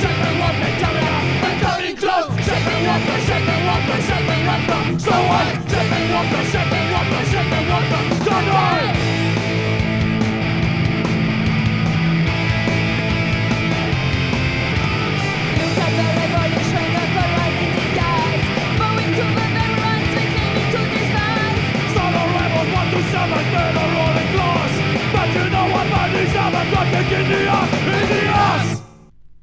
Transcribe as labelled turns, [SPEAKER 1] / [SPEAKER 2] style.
[SPEAKER 1] shake me, walk me, tell me how I'm cutting close. Shake me, walk me, shake me, walk me, shake me, walk me. So what? Shake me, walk me, shake me, walk me, shake me, walk me. Don't worry. You got the